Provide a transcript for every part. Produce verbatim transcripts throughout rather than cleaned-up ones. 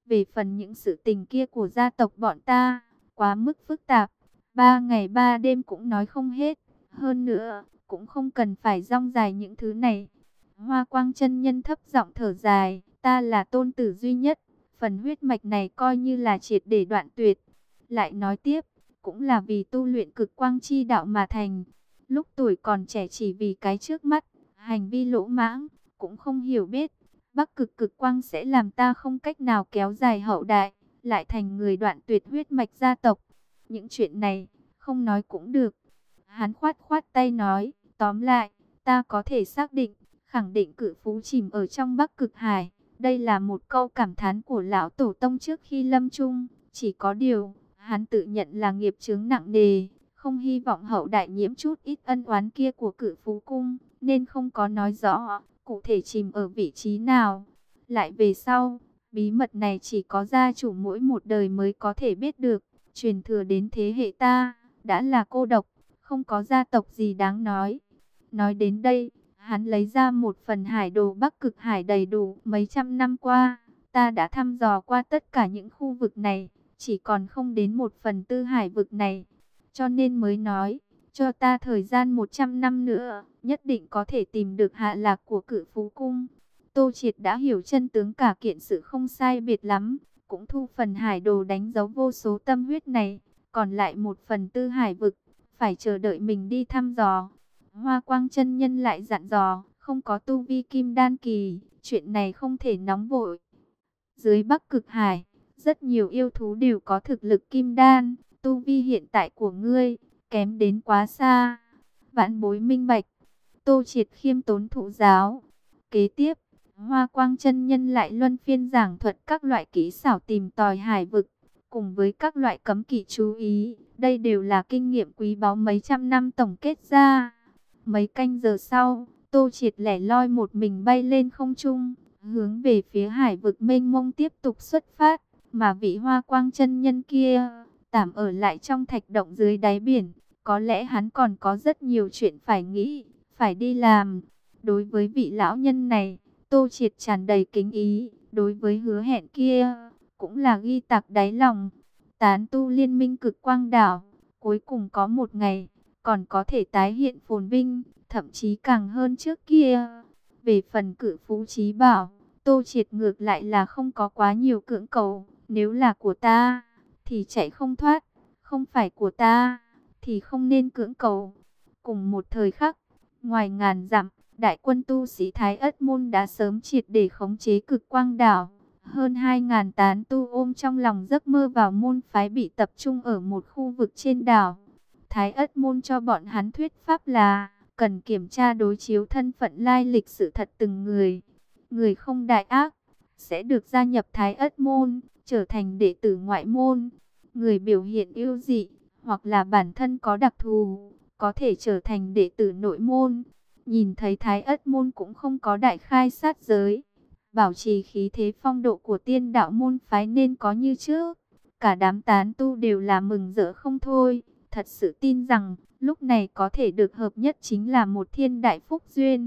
Về phần những sự tình kia của gia tộc bọn ta, quá mức phức tạp, ba ngày ba đêm cũng nói không hết. Hơn nữa, cũng không cần phải rong dài những thứ này. Hoa Quang chân nhân thấp giọng thở dài, ta là tôn tử duy nhất, phần huyết mạch này coi như là triệt để đoạn tuyệt. Lại nói tiếp, cũng là vì tu luyện cực quang chi đạo mà thành. Lúc tuổi còn trẻ chỉ vì cái trước mắt, hành vi lỗ mãng, cũng không hiểu biết. Bắc cực cực quang sẽ làm ta không cách nào kéo dài hậu đại, lại thành người đoạn tuyệt huyết mạch gia tộc. Những chuyện này, không nói cũng được. Hắn khoát khoát tay nói, tóm lại, ta có thể xác định, khẳng định cự phú chìm ở trong Bắc Cực Hải. Đây là một câu cảm thán của lão tổ tông trước khi lâm chung. Chỉ có điều, hắn tự nhận là nghiệp chướng nặng nề, không hy vọng hậu đại nhiễm chút ít ân oán kia của cự phú cung, nên không có nói rõ cụ thể chìm ở vị trí nào. Lại về sau, bí mật này chỉ có gia chủ mỗi một đời mới có thể biết được, truyền thừa đến thế hệ ta, đã là cô độc, không có gia tộc gì đáng nói. Nói đến đây, hắn lấy ra một phần hải đồ Bắc Cực Hải đầy đủ. Mấy trăm năm qua, ta đã thăm dò qua tất cả những khu vực này, chỉ còn không đến một phần tư hải vực này. Cho nên mới nói, cho ta thời gian một trăm năm nữa, nhất định có thể tìm được hạ lạc của cự phú cung. Tô Triệt đã hiểu chân tướng cả kiện sự không sai biệt lắm, cũng thu phần hải đồ đánh dấu vô số tâm huyết này, còn lại một phần tư hải vực, phải chờ đợi mình đi thăm dò. Hoa Quang chân nhân lại dặn dò, không có tu vi kim đan kỳ, chuyện này không thể nóng vội. Dưới Bắc Cực Hải, rất nhiều yêu thú đều có thực lực kim đan, tu vi hiện tại của ngươi, kém đến quá xa. Vãn bối minh bạch, Tô Triệt khiêm tốn thụ giáo. Kế tiếp, Hoa Quang chân nhân lại luân phiên giảng thuật các loại kỹ xảo tìm tòi hải vực, cùng với các loại cấm kỵ chú ý. Đây đều là kinh nghiệm quý báu mấy trăm năm tổng kết ra. Mấy canh giờ sau, Tô Triệt lẻ loi một mình bay lên không trung, hướng về phía hải vực mênh mông tiếp tục xuất phát. Mà vị Hoa Quang chân nhân kia, tạm ở lại trong thạch động dưới đáy biển. Có lẽ hắn còn có rất nhiều chuyện phải nghĩ, phải đi làm. Đối với vị lão nhân này, Tô Triệt tràn đầy kính ý. Đối với hứa hẹn kia, cũng là ghi tạc đáy lòng. Tán tu liên minh cực quang đảo, cuối cùng có một ngày, còn có thể tái hiện phồn vinh, thậm chí càng hơn trước kia. Về phần cự phú chí bảo, Tô Triệt ngược lại là không có quá nhiều cưỡng cầu. Nếu là của ta, thì chạy không thoát. Không phải của ta, thì không nên cưỡng cầu. Cùng một thời khắc, ngoài ngàn dặm, đại quân tu sĩ Thái Ất Môn đã sớm triệt để khống chế cực quang đảo. Hơn hai ngàn tán tu ôm trong lòng giấc mơ vào môn phái bị tập trung ở một khu vực trên đảo. Thái Ất Môn cho bọn hắn thuyết pháp là cần kiểm tra đối chiếu thân phận lai lịch sự thật từng người. Người không đại ác sẽ được gia nhập Thái Ất Môn, trở thành đệ tử ngoại môn. Người biểu hiện ưu dị hoặc là bản thân có đặc thù, có thể trở thành đệ tử nội môn. Nhìn thấy Thái Ất Môn cũng không có đại khai sát giới, bảo trì khí thế phong độ của tiên đạo môn phái nên có như trước. Cả đám tán tu đều là mừng rỡ không thôi, thật sự tin rằng lúc này có thể được hợp nhất chính là một thiên đại phúc duyên.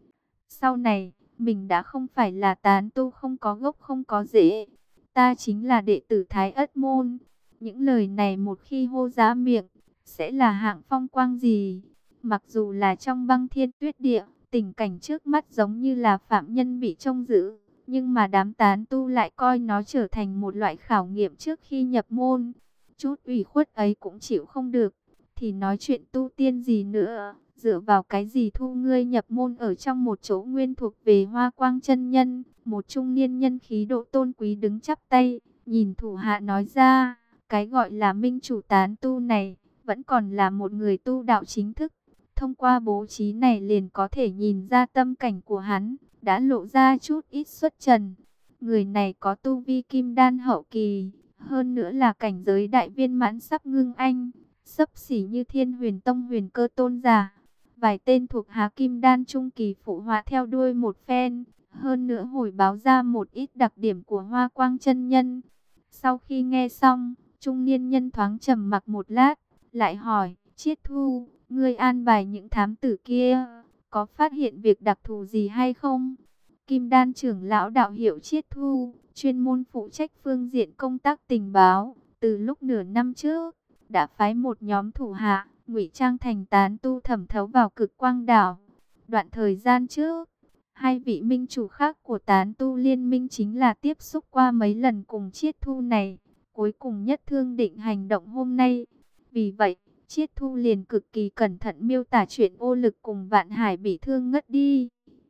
Sau này, mình đã không phải là tán tu không có gốc không có rễ, ta chính là đệ tử Thái Ất Môn. Những lời này một khi hô ra miệng, sẽ là hạng phong quang gì? Mặc dù là trong băng thiên tuyết địa, tình cảnh trước mắt giống như là phạm nhân bị trông giữ, nhưng mà đám tán tu lại coi nó trở thành một loại khảo nghiệm trước khi nhập môn. Chút ủy khuất ấy cũng chịu không được, thì nói chuyện tu tiên gì nữa, dựa vào cái gì thu ngươi nhập môn ở trong một chỗ nguyên thuộc về Hoa Quang chân nhân. Một trung niên nhân khí độ tôn quý đứng chắp tay, nhìn thủ hạ nói ra, cái gọi là minh chủ tán tu này, vẫn còn là một người tu đạo chính thức. Thông qua bố trí này liền có thể nhìn ra tâm cảnh của hắn, đã lộ ra chút ít xuất trần. Người này có tu vi kim đan hậu kỳ, hơn nữa là cảnh giới đại viên mãn sắp ngưng anh, xấp xỉ như Thiên Huyền Tông Huyền Cơ tôn giả. Vài tên thuộc hạ kim đan trung kỳ phụ họa theo đuôi một phen, hơn nữa hồi báo ra một ít đặc điểm của Hoa Quang chân nhân. Sau khi nghe xong, trung niên nhân thoáng trầm mặc một lát, lại hỏi, Chiết Thu, ngươi an bài những thám tử kia, có phát hiện việc đặc thù gì hay không? Kim đan trưởng lão đạo hiệu Chiết Thu, chuyên môn phụ trách phương diện công tác tình báo. Từ lúc nửa năm trước, đã phái một nhóm thủ hạ, ngụy trang thành tán tu thẩm thấu vào Cực Quang đảo. Đoạn thời gian trước, hai vị minh chủ khác của tán tu liên minh chính là tiếp xúc qua mấy lần cùng Chiết Thu này, cuối cùng nhất thương định hành động hôm nay. Vì vậy, Chiết Thu liền cực kỳ cẩn thận miêu tả chuyện Ô Lực cùng Vạn Hải bị thương ngất đi.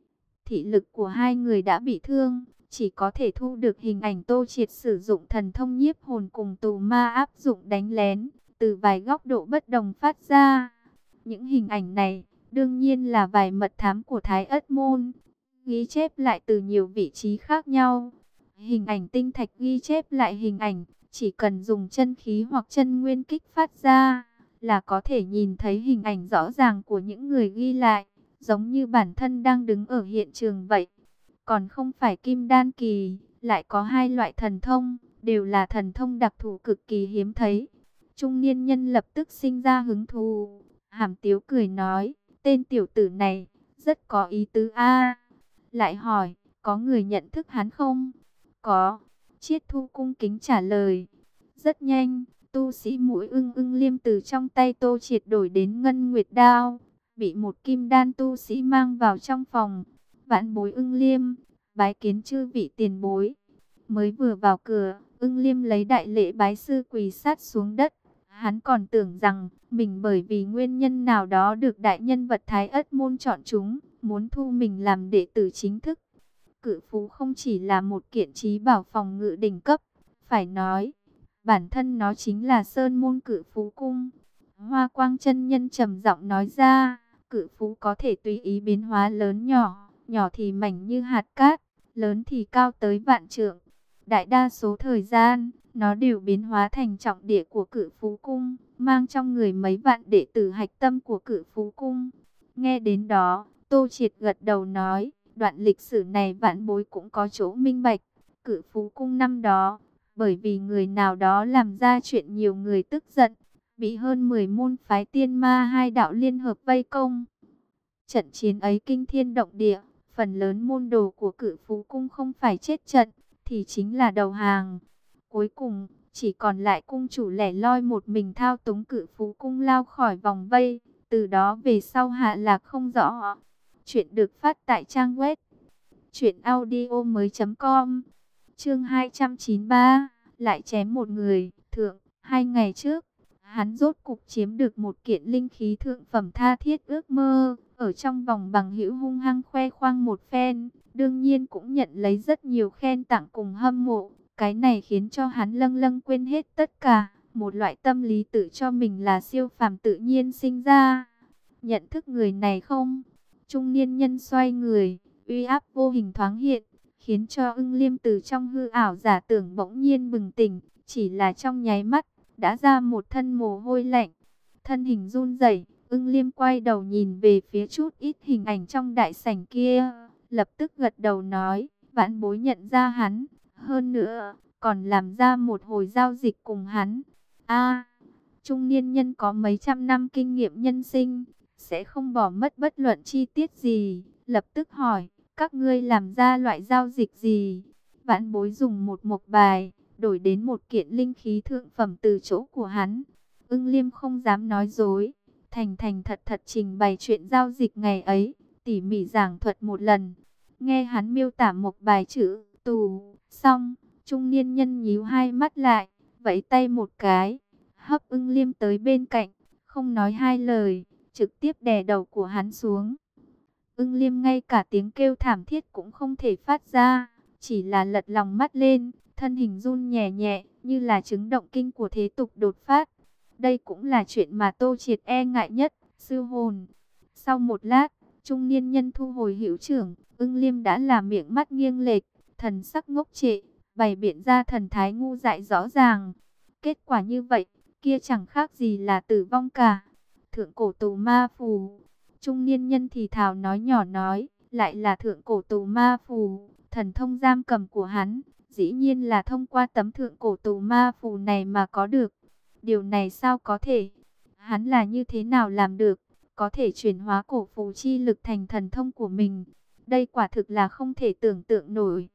Thị lực của hai người đã bị thương, chỉ có thể thu được hình ảnh Tô Triệt sử dụng thần thông nhiếp hồn cùng tù ma áp dụng đánh lén, từ vài góc độ bất đồng phát ra. Những hình ảnh này, đương nhiên là vài mật thám của Thái Ất Môn, ghi chép lại từ nhiều vị trí khác nhau. Hình ảnh tinh thạch ghi chép lại hình ảnh, chỉ cần dùng chân khí hoặc chân nguyên kích phát ra, là có thể nhìn thấy hình ảnh rõ ràng của những người ghi lại, giống như bản thân đang đứng ở hiện trường vậy. Còn không phải kim đan kỳ, lại có hai loại thần thông, đều là thần thông đặc thù cực kỳ hiếm thấy. Trung niên nhân lập tức sinh ra hứng thú, hàm tiếu cười nói, tên tiểu tử này, rất có ý tứ a. Lại hỏi, có người nhận thức hắn không? Có. Chiết Thu cung kính trả lời. Rất nhanh, tu sĩ mũi ưng ưng liêm từ trong tay Tô Triệt đổi đến ngân nguyệt đao, bị một kim đan tu sĩ mang vào trong phòng. Vãn bối ưng liêm, bái kiến chư vị tiền bối. Mới vừa vào cửa, ưng liêm lấy đại lễ bái sư quỳ sát xuống đất. Hắn còn tưởng rằng mình bởi vì nguyên nhân nào đó được đại nhân vật Thái Ất Môn chọn chúng, muốn thu mình làm đệ tử chính thức. Cự phú không chỉ là một kiện trí bảo phòng ngự đỉnh cấp, phải nói, bản thân nó chính là sơn môn Cự Phú cung. Hoa Quang chân nhân trầm giọng nói ra, cự phú có thể tùy ý biến hóa lớn nhỏ, nhỏ thì mảnh như hạt cát, lớn thì cao tới vạn trượng. Đại đa số thời gian, nó đều biến hóa thành trọng địa của Cự Phú cung, mang trong người mấy vạn đệ tử hạch tâm của Cự Phú cung. Nghe đến đó, Tô Triệt gật đầu nói, đoạn lịch sử này vãn bối cũng có chỗ minh bạch. Cự Phú cung năm đó, bởi vì người nào đó làm ra chuyện nhiều người tức giận, bị hơn mười môn phái tiên ma hai đạo liên hợp vây công. Trận chiến ấy kinh thiên động địa, phần lớn môn đồ của Cự Phú cung không phải chết trận, thì chính là đầu hàng. Cuối cùng, chỉ còn lại cung chủ lẻ loi một mình thao túng Cự Phú cung lao khỏi vòng vây, từ đó về sau hạ lạc không rõ. Chuyện được phát tại trang web truyện audio mới chấm com. Chương hai trăm chín mươi ba, lại chém một người. Thượng, hai ngày trước, hắn rốt cục chiếm được một kiện linh khí thượng phẩm tha thiết ước mơ, ở trong vòng bằng hữu hung hăng khoe khoang một phen, đương nhiên cũng nhận lấy rất nhiều khen tặng cùng hâm mộ. Cái này khiến cho hắn lâng lâng quên hết tất cả, một loại tâm lý tự cho mình là siêu phàm tự nhiên sinh ra. Nhận thức người này không? Trung niên nhân xoay người, uy áp vô hình thoáng hiện, khiến cho ưng liêm từ trong hư ảo giả tưởng bỗng nhiên bừng tỉnh, chỉ là trong nháy mắt, đã ra một thân mồ hôi lạnh. Thân hình run rẩy, ưng liêm quay đầu nhìn về phía chút ít hình ảnh trong đại sảnh kia, lập tức gật đầu nói, vãn bối nhận ra hắn, hơn nữa, còn làm ra một hồi giao dịch cùng hắn. A, trung niên nhân có mấy trăm năm kinh nghiệm nhân sinh, sẽ không bỏ mất bất luận chi tiết gì, lập tức hỏi, các ngươi làm ra loại giao dịch gì? Vãn bối dùng một mộc bài, đổi đến một kiện linh khí thượng phẩm từ chỗ của hắn. Ưng liêm không dám nói dối, thành thành thật thật trình bày chuyện giao dịch ngày ấy, tỉ mỉ giảng thuật một lần. Nghe hắn miêu tả mộc bài chữ, tù, xong, trung niên nhân nhíu hai mắt lại, vẫy tay một cái, hấp ưng liêm tới bên cạnh, không nói hai lời, trực tiếp đè đầu của hắn xuống. Ưng liêm ngay cả tiếng kêu thảm thiết cũng không thể phát ra, chỉ là lật lòng mắt lên, thân hình run nhẹ nhẹ, như là chứng động kinh của thế tục đột phát. Đây cũng là chuyện mà Tô Triệt e ngại nhất, sư hồn. Sau một lát, trung niên nhân thu hồi hữu trưởng, ưng liêm đã làm miệng mắt nghiêng lệch, thần sắc ngốc trệ, bày biện ra thần thái ngu dại rõ ràng. Kết quả như vậy, kia chẳng khác gì là tử vong cả. Thượng cổ tù ma phù. Trung niên nhân thì thào nói nhỏ nói, lại là thượng cổ tù ma phù, thần thông giam cầm của hắn, dĩ nhiên là thông qua tấm thượng cổ tù ma phù này mà có được. Điều này sao có thể? Hắn là như thế nào làm được? Có thể chuyển hóa cổ phù chi lực thành thần thông của mình. Đây quả thực là không thể tưởng tượng nổi.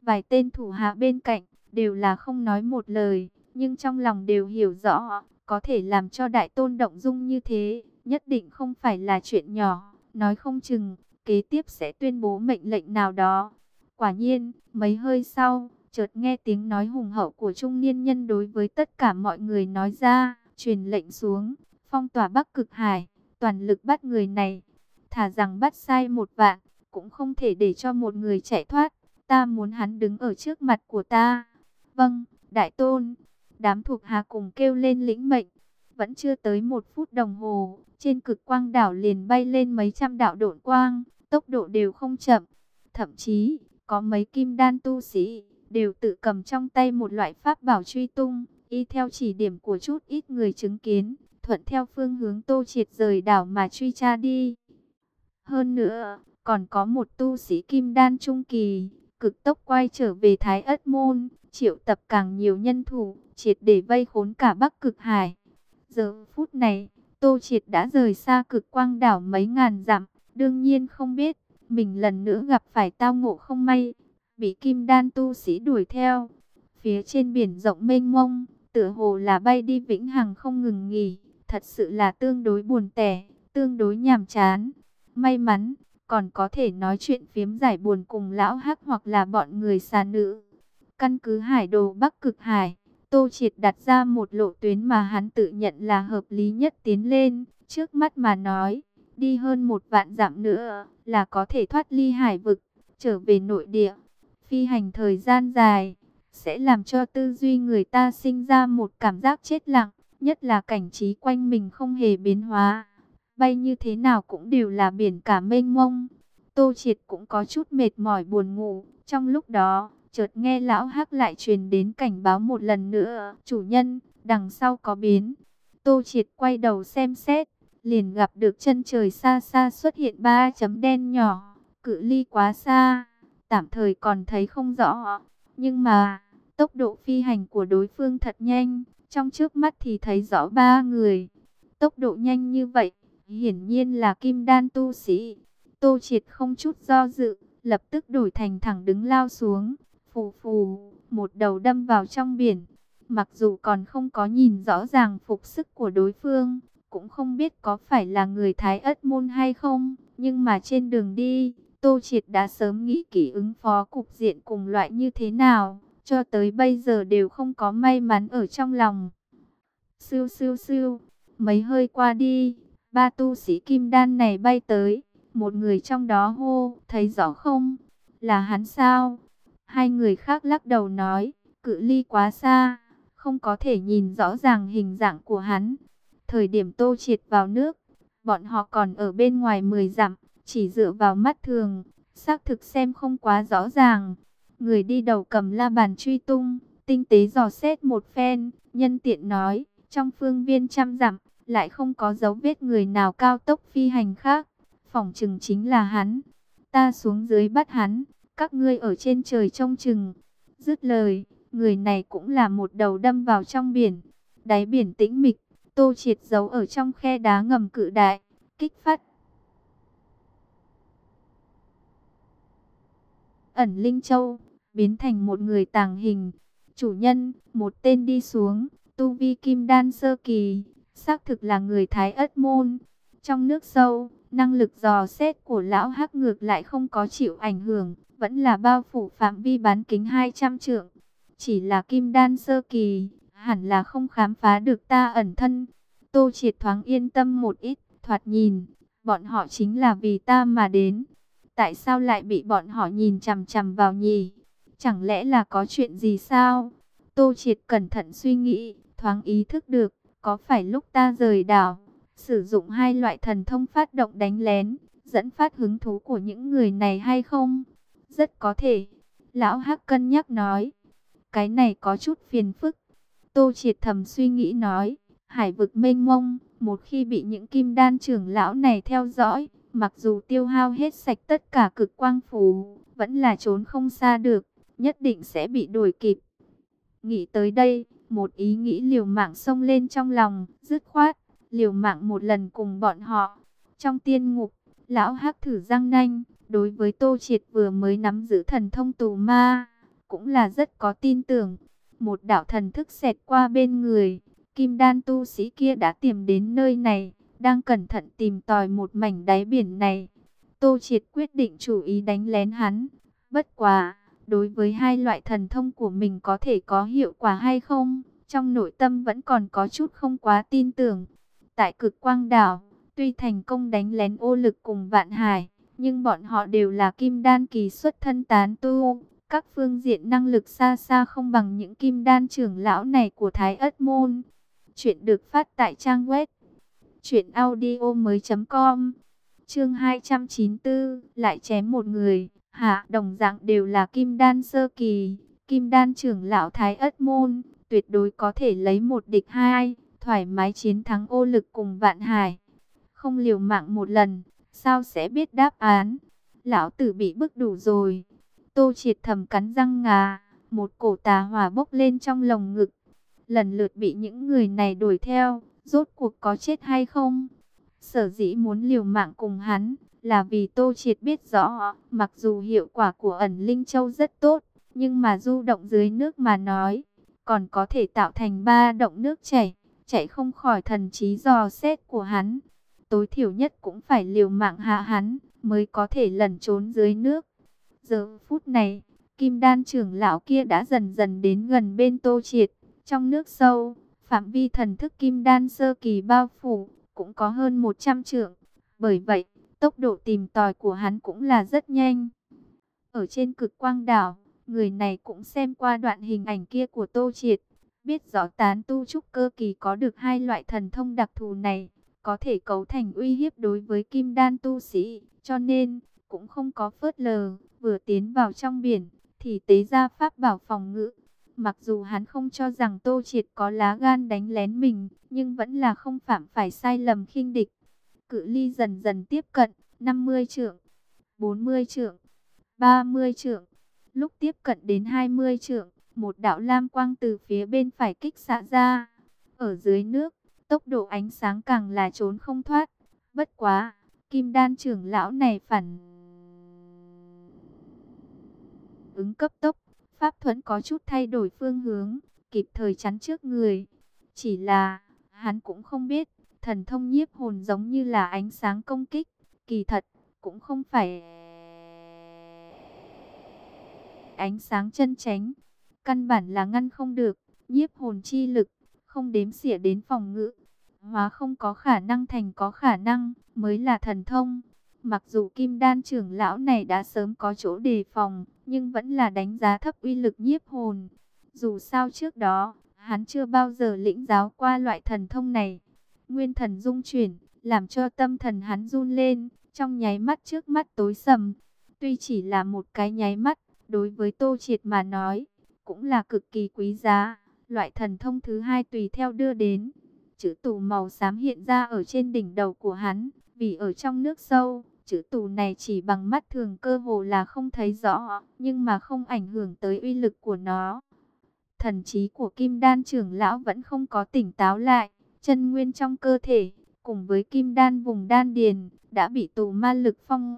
Vài tên thủ hạ bên cạnh đều là không nói một lời, nhưng trong lòng đều hiểu rõ, có thể làm cho đại tôn động dung như thế, nhất định không phải là chuyện nhỏ, nói không chừng kế tiếp sẽ tuyên bố mệnh lệnh nào đó. Quả nhiên, mấy hơi sau, chợt nghe tiếng nói hùng hậu của trung niên nhân đối với tất cả mọi người nói ra, truyền lệnh xuống, phong tỏa Bắc Cực Hải, toàn lực bắt người này. Thà rằng bắt sai một vạn, cũng không thể để cho một người chạy thoát. Ta muốn hắn đứng ở trước mặt của ta. Vâng, đại tôn. Đám thuộc hạ cùng kêu lên lĩnh mệnh. Vẫn chưa tới một phút đồng hồ, trên cực quang đảo liền bay lên mấy trăm đạo độn quang, tốc độ đều không chậm. Thậm chí, có mấy kim đan tu sĩ, đều tự cầm trong tay một loại pháp bảo truy tung, y theo chỉ điểm của chút ít người chứng kiến, thuận theo phương hướng Tô Triệt rời đảo mà truy tra đi. Hơn nữa, còn có một tu sĩ kim đan trung kỳ, cực tốc quay trở về Thái Ất Môn, triệu tập càng nhiều nhân thủ, triệt để vây khốn cả Bắc Cực Hải. Giờ phút này, Tô Triệt đã rời xa cực quang đảo mấy ngàn dặm, đương nhiên không biết, mình lần nữa gặp phải tao ngộ không may, bị kim đan tu sĩ đuổi theo. Phía trên biển rộng mênh mông, tựa hồ là bay đi vĩnh hằng không ngừng nghỉ, thật sự là tương đối buồn tẻ, tương đối nhàm chán. May mắn, còn có thể nói chuyện phiếm giải buồn cùng lão hắc hoặc là bọn người xà nữ. Căn cứ hải đồ Bắc Cực Hải, Tô Triệt đặt ra một lộ tuyến mà hắn tự nhận là hợp lý nhất tiến lên. Trước mắt mà nói, đi hơn một vạn dặm nữa là có thể thoát ly hải vực, trở về nội địa. Phi hành thời gian dài, sẽ làm cho tư duy người ta sinh ra một cảm giác chết lặng, nhất là cảnh trí quanh mình không hề biến hóa. Bay như thế nào cũng đều là biển cả mênh mông. Tô Triệt cũng có chút mệt mỏi buồn ngủ. Trong lúc đó, chợt nghe lão hắc lại truyền đến cảnh báo một lần nữa. Chủ nhân, đằng sau có biến. Tô Triệt quay đầu xem xét, liền gặp được chân trời xa xa xuất hiện ba chấm đen nhỏ. Cự ly quá xa, tạm thời còn thấy không rõ. Nhưng mà, tốc độ phi hành của đối phương thật nhanh. Trong trước mắt thì thấy rõ ba người. Tốc độ nhanh như vậy, hiển nhiên là kim đan tu sĩ. Tô Triệt không chút do dự, lập tức đổi thành thẳng đứng lao xuống. Phù phù, một đầu đâm vào trong biển. Mặc dù còn không có nhìn rõ ràng phục sức của đối phương, cũng không biết có phải là người Thái Ất Môn hay không. Nhưng mà trên đường đi, Tô Triệt đã sớm nghĩ kỹ ứng phó cục diện cùng loại như thế nào. Cho tới bây giờ đều không có may mắn ở trong lòng. Siêu siêu siêu, mấy hơi qua đi, ba tu sĩ kim đan này bay tới, một người trong đó hô, thấy rõ không? Là hắn sao? Hai người khác lắc đầu nói, cự ly quá xa, không có thể nhìn rõ ràng hình dạng của hắn. Thời điểm Tô Triệt vào nước, bọn họ còn ở bên ngoài mười dặm, chỉ dựa vào mắt thường, xác thực xem không quá rõ ràng. Người đi đầu cầm la bàn truy tung, tinh tế dò xét một phen, nhân tiện nói, trong phương viên trăm dặm, lại không có dấu vết người nào cao tốc phi hành khác. Phỏng chừng chính là hắn. Ta xuống dưới bắt hắn, các ngươi ở trên trời trông chừng. Dứt lời, người này cũng là một đầu đâm vào trong biển. Đáy biển tĩnh mịch, Tô Triệt giấu ở trong khe đá ngầm cự đại, kích phát ẩn linh châu, biến thành một người tàng hình. Chủ nhân, một tên đi xuống, tu vi kim đan sơ kỳ, xác thực là người Thái Ất Môn. Trong nước sâu, năng lực dò xét của lão hắc ngược lại không có chịu ảnh hưởng, vẫn là bao phủ phạm vi bán kính hai trăm trượng. Chỉ là kim đan sơ kỳ, hẳn là không khám phá được ta ẩn thân. Tô Triệt thoáng yên tâm một ít, thoạt nhìn, bọn họ chính là vì ta mà đến. Tại sao lại bị bọn họ nhìn chằm chằm vào nhỉ? Chẳng lẽ là có chuyện gì sao? Tô Triệt cẩn thận suy nghĩ, thoáng ý thức được, có phải lúc ta rời đảo, sử dụng hai loại thần thông phát động đánh lén, dẫn phát hứng thú của những người này hay không? Rất có thể. Lão Hắc cân nhắc nói. Cái này có chút phiền phức. Tô Triệt thầm suy nghĩ nói. Hải vực mênh mông, một khi bị những kim đan trưởng lão này theo dõi, mặc dù tiêu hao hết sạch tất cả cực quang phù, vẫn là trốn không xa được, nhất định sẽ bị đuổi kịp. Nghĩ tới đây, một ý nghĩ liều mạng xông lên trong lòng, dứt khoát, liều mạng một lần cùng bọn họ. Trong tiên ngục, lão Hắc thử răng nanh, đối với Tô Triệt vừa mới nắm giữ thần thông tù ma, cũng là rất có tin tưởng. Một đạo thần thức xẹt qua bên người, kim đan tu sĩ kia đã tìm đến nơi này, đang cẩn thận tìm tòi một mảnh đáy biển này. Tô Triệt quyết định chủ ý đánh lén hắn. Bất quá, đối với hai loại thần thông của mình có thể có hiệu quả hay không, trong nội tâm vẫn còn có chút không quá tin tưởng. Tại Cực Quang Đảo, tuy thành công đánh lén Ô Lực cùng Vạn Hải, nhưng bọn họ đều là kim đan kỳ xuất thân tán tu. Các phương diện năng lực xa xa không bằng những kim đan trưởng lão này của Thái Ất Môn. Chuyện được phát tại trang web truyện audio mới chấm com. Chương hai trăm chín mươi tư, lại chém một người. Hạ, đồng dạng đều là kim đan sơ kỳ, kim đan trưởng lão Thái Ất Môn, tuyệt đối có thể lấy một địch hai, thoải mái chiến thắng Ô Lực cùng Vạn Hải. Không liều mạng một lần, sao sẽ biết đáp án? Lão tử bị bức đủ rồi. Tô Triệt thầm cắn răng ngà, một cổ tà hỏa bốc lên trong lồng ngực. Lần lượt bị những người này đuổi theo, rốt cuộc có chết hay không? Sở dĩ muốn liều mạng cùng hắn, là vì Tô Triệt biết rõ, mặc dù hiệu quả của ẩn linh châu rất tốt, nhưng mà du động dưới nước mà nói, còn có thể tạo thành ba động nước chảy, chạy không khỏi thần trí dò xét của hắn. Tối thiểu nhất cũng phải liều mạng hạ hắn, mới có thể lẩn trốn dưới nước. Giờ phút này, kim đan trưởng lão kia đã dần dần đến gần bên Tô Triệt. Trong nước sâu, phạm vi thần thức kim đan sơ kỳ bao phủ, cũng có hơn một trăm trượng. Bởi vậy, tốc độ tìm tòi của hắn cũng là rất nhanh. Ở trên Cực Quang Đảo, người này cũng xem qua đoạn hình ảnh kia của Tô Triệt. Biết rõ tán tu trúc cơ kỳ có được hai loại thần thông đặc thù này, có thể cấu thành uy hiếp đối với kim đan tu sĩ. Cho nên, cũng không có phớt lờ, vừa tiến vào trong biển, thì tế ra pháp bảo phòng ngự. Mặc dù hắn không cho rằng Tô Triệt có lá gan đánh lén mình, nhưng vẫn là không phạm phải sai lầm khinh địch. Cự ly dần dần tiếp cận, năm mươi trượng, bốn mươi trượng, ba mươi trượng. Lúc tiếp cận đến hai mươi trượng, một đạo lam quang từ phía bên phải kích xạ ra. Ở dưới nước, tốc độ ánh sáng càng là trốn không thoát. Bất quá, kim đan trưởng lão này phản ứng cấp tốc. Pháp thuẫn có chút thay đổi phương hướng, kịp thời chắn trước người. Chỉ là, hắn cũng không biết, thần thông nhiếp hồn giống như là ánh sáng công kích. Kỳ thật, cũng không phải ánh sáng chân chánh. Căn bản là ngăn không được, nhiếp hồn chi lực, không đếm xỉa đến phòng ngự. Hóa không có khả năng thành có khả năng, mới là thần thông. Mặc dù kim đan trưởng lão này đã sớm có chỗ đề phòng, nhưng vẫn là đánh giá thấp uy lực nhiếp hồn. Dù sao trước đó, hắn chưa bao giờ lĩnh giáo qua loại thần thông này. Nguyên thần rung chuyển, làm cho tâm thần hắn run lên, trong nháy mắt trước mắt tối sầm. Tuy chỉ là một cái nháy mắt, đối với Tô Triệt mà nói, cũng là cực kỳ quý giá. Loại thần thông thứ hai tùy theo đưa đến. Chữ tù màu xám hiện ra ở trên đỉnh đầu của hắn, vì ở trong nước sâu. Chữ tù này chỉ bằng mắt thường cơ hồ là không thấy rõ, nhưng mà không ảnh hưởng tới uy lực của nó. Thần trí của kim đan trưởng lão vẫn không có tỉnh táo lại, chân nguyên trong cơ thể, cùng với kim đan vùng đan điền, đã bị tù ma lực phong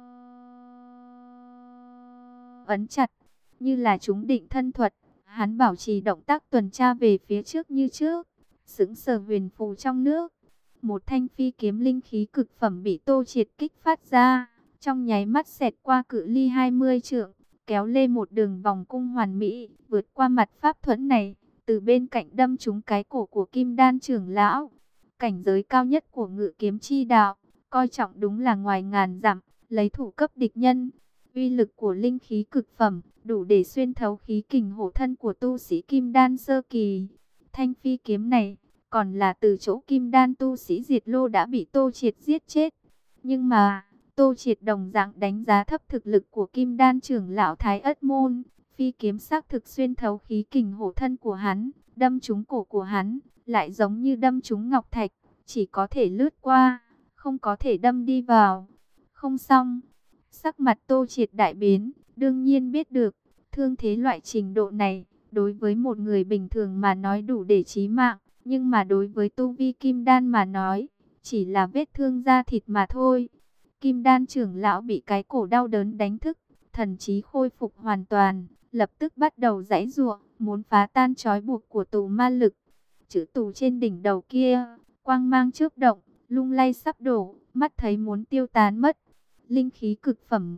ấn chặt, như là chúng định thân thuật. Hắn bảo trì động tác tuần tra về phía trước như trước, sững sờ huyền phù trong nước. Một thanh phi kiếm linh khí cực phẩm bị Tô Triệt kích phát ra, trong nháy mắt xẹt qua cự ly hai mươi trượng, kéo lên một đường vòng cung hoàn mỹ, vượt qua mặt pháp thuẫn này, từ bên cạnh đâm trúng cái cổ của kim đan trưởng lão. Cảnh giới cao nhất của ngự kiếm chi đạo, coi trọng đúng là ngoài ngàn dặm, lấy thủ cấp địch nhân. Uy lực của linh khí cực phẩm, đủ để xuyên thấu khí kình hổ thân của tu sĩ kim đan sơ kỳ. Thanh phi kiếm này, còn là từ chỗ kim đan tu sĩ Diệt Lô đã bị Tô Triệt giết chết. Nhưng mà, Tô Triệt đồng dạng đánh giá thấp thực lực của kim đan trưởng lão Thái Ất Môn. Phi kiếm xác thực xuyên thấu khí kình hổ thân của hắn, đâm trúng cổ của hắn, lại giống như đâm trúng ngọc thạch, chỉ có thể lướt qua, không có thể đâm đi vào. Không xong, sắc mặt Tô Triệt đại biến, đương nhiên biết được, thương thế loại trình độ này, đối với một người bình thường mà nói đủ để chí mạng. Nhưng mà đối với tu vi kim đan mà nói, chỉ là vết thương da thịt mà thôi. Kim đan trưởng lão bị cái cổ đau đớn đánh thức, thần trí khôi phục hoàn toàn, lập tức bắt đầu giãy giụa, muốn phá tan trói buộc của tù ma lực. Chữ tù trên đỉnh đầu kia, quang mang chớp động, lung lay sắp đổ, mắt thấy muốn tiêu tán mất. Linh khí cực phẩm,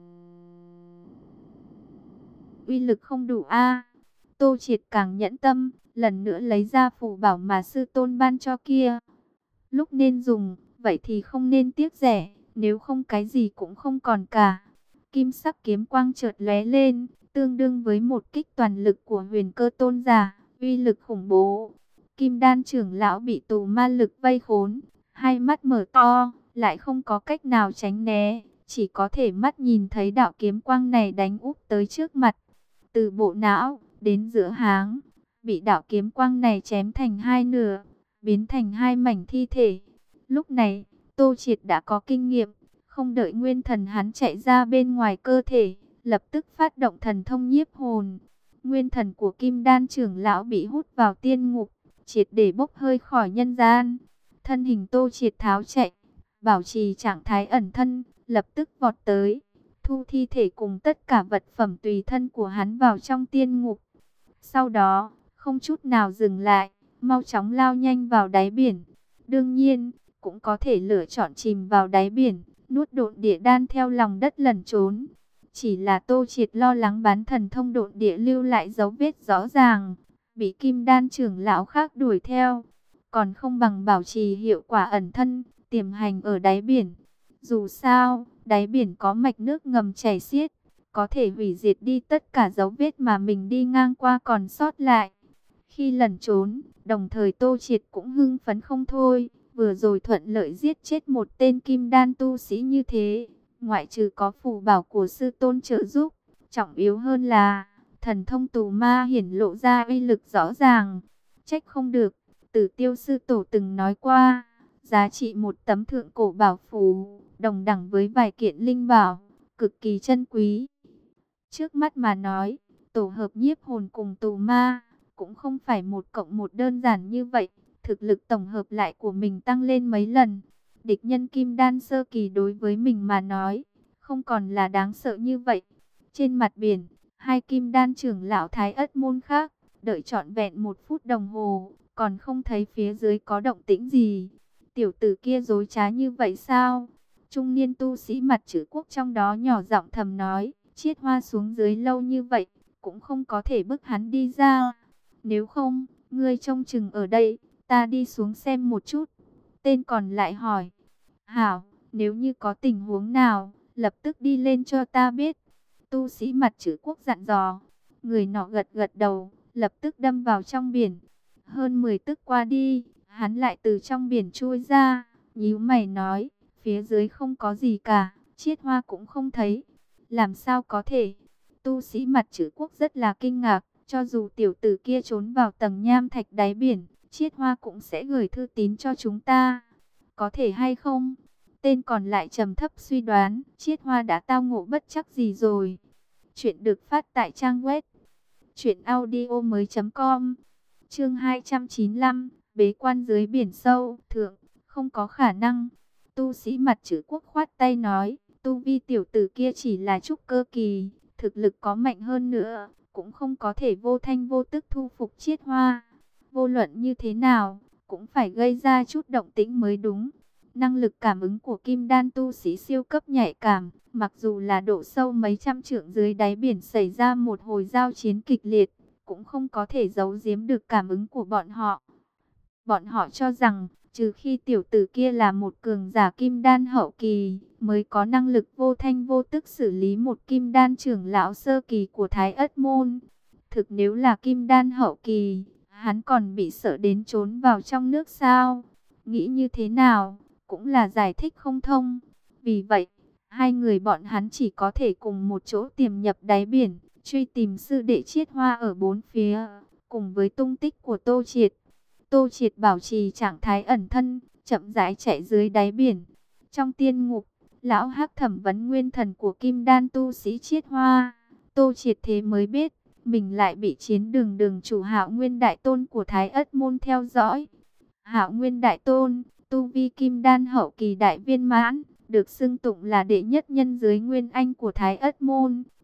uy lực không đủ a. Tô Triệt càng nhẫn tâm, lần nữa lấy ra phù bảo mà sư tôn ban cho kia. Lúc nên dùng, vậy thì không nên tiếc rẻ, nếu không cái gì cũng không còn cả. Kim sắc kiếm quang chợt lóe lên, tương đương với một kích toàn lực của Huyền Cơ Tôn giả, uy lực khủng bố. Kim Đan trưởng lão bị tù ma lực vây khốn, hai mắt mở to, lại không có cách nào tránh né, chỉ có thể mắt nhìn thấy đạo kiếm quang này đánh úp tới trước mặt. Từ bộ não đến giữa háng, bị đạo kiếm quang này chém thành hai nửa, biến thành hai mảnh thi thể. Lúc này, Tô Triệt đã có kinh nghiệm, không đợi nguyên thần hắn chạy ra bên ngoài cơ thể, lập tức phát động thần thông nhiếp hồn. Nguyên thần của Kim Đan trưởng lão bị hút vào tiên ngục, triệt để bốc hơi khỏi nhân gian. Thân hình Tô Triệt tháo chạy, bảo trì trạng thái ẩn thân, lập tức vọt tới, thu thi thể cùng tất cả vật phẩm tùy thân của hắn vào trong tiên ngục. Sau đó, không chút nào dừng lại, mau chóng lao nhanh vào đáy biển. Đương nhiên, cũng có thể lựa chọn chìm vào đáy biển, nuốt độn địa đan theo lòng đất lẩn trốn. Chỉ là Tô Triệt lo lắng bán thần thông độn địa lưu lại dấu vết rõ ràng, bị Kim Đan trưởng lão khác đuổi theo, còn không bằng bảo trì hiệu quả ẩn thân, tiềm hành ở đáy biển. Dù sao, đáy biển có mạch nước ngầm chảy xiết, có thể hủy diệt đi tất cả dấu vết mà mình đi ngang qua còn sót lại. Khi lẩn trốn, đồng thời Tô Triệt cũng hưng phấn không thôi, vừa rồi thuận lợi giết chết một tên kim đan tu sĩ như thế, ngoại trừ có phù bảo của sư tôn trợ giúp, trọng yếu hơn là thần thông tù ma hiển lộ ra uy lực rõ ràng. Trách không được, Tử Tiêu sư tổ từng nói qua, giá trị một tấm thượng cổ bảo phù, đồng đẳng với vài kiện linh bảo, cực kỳ chân quý. Trước mắt mà nói, tổ hợp nhiếp hồn cùng tù ma, cũng không phải một cộng một đơn giản như vậy. Thực lực tổng hợp lại của mình tăng lên mấy lần. Địch nhân kim đan sơ kỳ đối với mình mà nói, không còn là đáng sợ như vậy. Trên mặt biển, hai kim đan trưởng lão Thái Ất môn khác, đợi trọn vẹn một phút đồng hồ, còn không thấy phía dưới có động tĩnh gì. Tiểu tử kia dối trá như vậy sao? Trung niên tu sĩ mặt chữ quốc trong đó nhỏ giọng thầm nói, Chiết Hoa xuống dưới lâu như vậy, cũng không có thể bức hắn đi ra. Nếu không, ngươi trông chừng ở đây, ta đi xuống xem một chút. Tên còn lại hỏi, hảo, nếu như có tình huống nào, lập tức đi lên cho ta biết. Tu sĩ mặt chữ quốc dặn dò. Người nọ gật gật đầu, lập tức đâm vào trong biển. Hơn mười tức qua đi, hắn lại từ trong biển trôi ra, nhíu mày nói, phía dưới không có gì cả, Chiết Hoa cũng không thấy. Làm sao có thể? Tu sĩ mặt chữ quốc rất là kinh ngạc, cho dù tiểu tử kia trốn vào tầng nham thạch đáy biển, Chiết Hoa cũng sẽ gửi thư tín cho chúng ta. Có thể hay không? Tên còn lại trầm thấp suy đoán, Chiết Hoa đã tao ngộ bất chắc gì rồi. Chuyện được phát tại trang web truyện audio mới chấm com. Chương hai trăm chín mươi lăm, bế quan dưới biển sâu, thượng, không có khả năng. Tu sĩ mặt chữ quốc khoát tay nói, tu vi tiểu tử kia chỉ là trúc cơ kỳ, thực lực có mạnh hơn nữa, cũng không có thể vô thanh vô tức thu phục Chiết Hoa. Vô luận như thế nào, cũng phải gây ra chút động tĩnh mới đúng. Năng lực cảm ứng của kim đan tu sĩ siêu cấp nhạy cảm, mặc dù là độ sâu mấy trăm trượng dưới đáy biển xảy ra một hồi giao chiến kịch liệt, cũng không có thể giấu giếm được cảm ứng của bọn họ. Bọn họ cho rằng, trừ khi tiểu tử kia là một cường giả kim đan hậu kỳ, mới có năng lực vô thanh vô tức xử lý một kim đan trưởng lão sơ kỳ của Thái Ất môn. Thực nếu là kim đan hậu kỳ, hắn còn bị sợ đến trốn vào trong nước sao? Nghĩ như thế nào, cũng là giải thích không thông. Vì vậy, hai người bọn hắn chỉ có thể cùng một chỗ tiềm nhập đáy biển, truy tìm sư đệ Chiết Hoa ở bốn phía, cùng với tung tích của Tô Triệt. Tô Triệt bảo trì trạng thái ẩn thân, chậm rãi chạy dưới đáy biển. Trong tiên ngục, lão hắc thẩm vấn nguyên thần của kim đan tu sĩ Chiết Hoa. Tô Triệt thế mới biết, mình lại bị chiến đường đường chủ Hạo Nguyên Đại Tôn của Thái Ất môn theo dõi. Hạo Nguyên Đại Tôn, tu vi kim đan hậu kỳ đại viên mãn, được xưng tụng là đệ nhất nhân dưới Nguyên Anh của Thái Ất môn,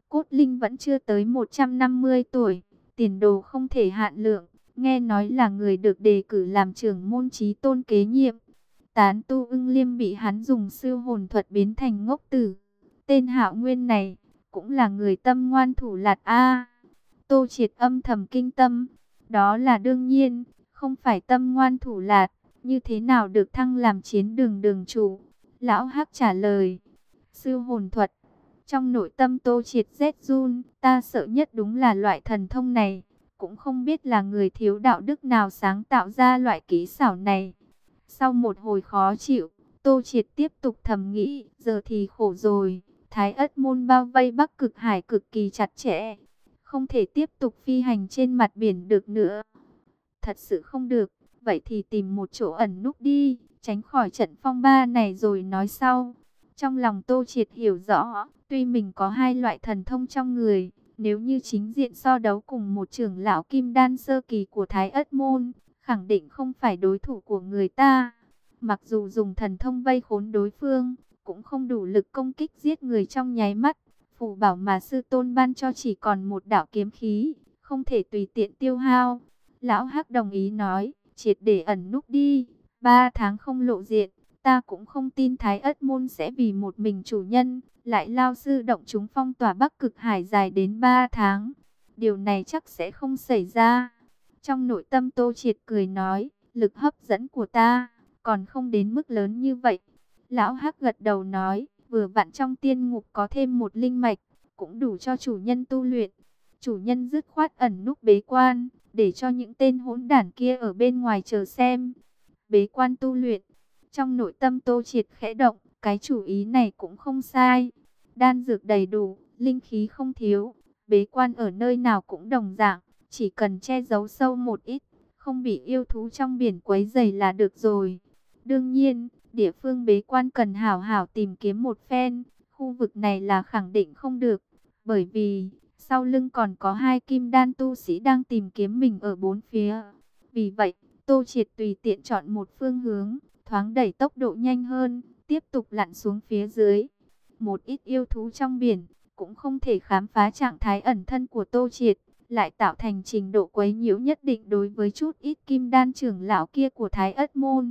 Cốt Linh vẫn chưa tới một trăm năm mươi tuổi, tiền đồ không thể hạn lượng, nghe nói là người được đề cử làm trưởng môn chí tôn kế nhiệm. Tán tu Ưng Liêm bị hắn dùng sư hồn thuật biến thành ngốc tử. Tên Hạo Nguyên này cũng là người tâm ngoan thủ lạt a. Tô Triệt âm thầm kinh tâm, đó là đương nhiên, không phải tâm ngoan thủ lạt, như thế nào được thăng làm chiến đường đường chủ? Lão Hắc trả lời, sư hồn thuật. Trong nội tâm Tô Triệt rét run, ta sợ nhất đúng là loại thần thông này, cũng không biết là người thiếu đạo đức nào sáng tạo ra loại kỹ xảo này. Sau một hồi khó chịu, Tô Triệt tiếp tục thầm nghĩ, giờ thì khổ rồi, Thái Ất môn bao vây Bắc Cực Hải cực kỳ chặt chẽ, không thể tiếp tục phi hành trên mặt biển được nữa. Thật sự không được, vậy thì tìm một chỗ ẩn núp đi, tránh khỏi trận phong ba này rồi nói sau. Trong lòng Tô Triệt hiểu rõ, tuy mình có hai loại thần thông trong người, nếu như chính diện so đấu cùng một trưởng lão kim đan sơ kỳ của Thái Ất môn, khẳng định không phải đối thủ của người ta. Mặc dù dùng thần thông vây khốn đối phương, cũng không đủ lực công kích giết người trong nháy mắt. Phù bảo mà sư tôn ban cho chỉ còn một đạo kiếm khí, không thể tùy tiện tiêu hao. Lão Hắc đồng ý nói, triệt để ẩn núp đi, ba tháng không lộ diện, ta cũng không tin Thái Ất môn sẽ vì một mình chủ nhân, lại lao sư động chúng phong tỏa Bắc Cực Hải dài đến ba tháng. Điều này chắc sẽ không xảy ra. Trong nội tâm Tô Triệt cười nói, lực hấp dẫn của ta còn không đến mức lớn như vậy. Lão Hắc gật đầu nói, vừa vặn trong tiên ngục có thêm một linh mạch, cũng đủ cho chủ nhân tu luyện. Chủ nhân dứt khoát ẩn núp bế quan, để cho những tên hỗn đản kia ở bên ngoài chờ xem. Bế quan tu luyện. Trong nội tâm Tô Triệt khẽ động, cái chủ ý này cũng không sai. Đan dược đầy đủ, linh khí không thiếu, bế quan ở nơi nào cũng đồng dạng, chỉ cần che giấu sâu một ít, không bị yêu thú trong biển quấy rầy là được rồi. Đương nhiên, địa phương bế quan cần hảo hảo tìm kiếm một phen, khu vực này là khẳng định không được, bởi vì sau lưng còn có hai kim đan tu sĩ đang tìm kiếm mình ở bốn phía. Vì vậy, Tô Triệt tùy tiện chọn một phương hướng, thoáng đẩy tốc độ nhanh hơn, tiếp tục lặn xuống phía dưới. Một ít yêu thú trong biển, cũng không thể khám phá trạng thái ẩn thân của Tô Triệt, lại tạo thành trình độ quấy nhiễu nhất định đối với chút ít kim đan trưởng lão kia của Thái Ất môn.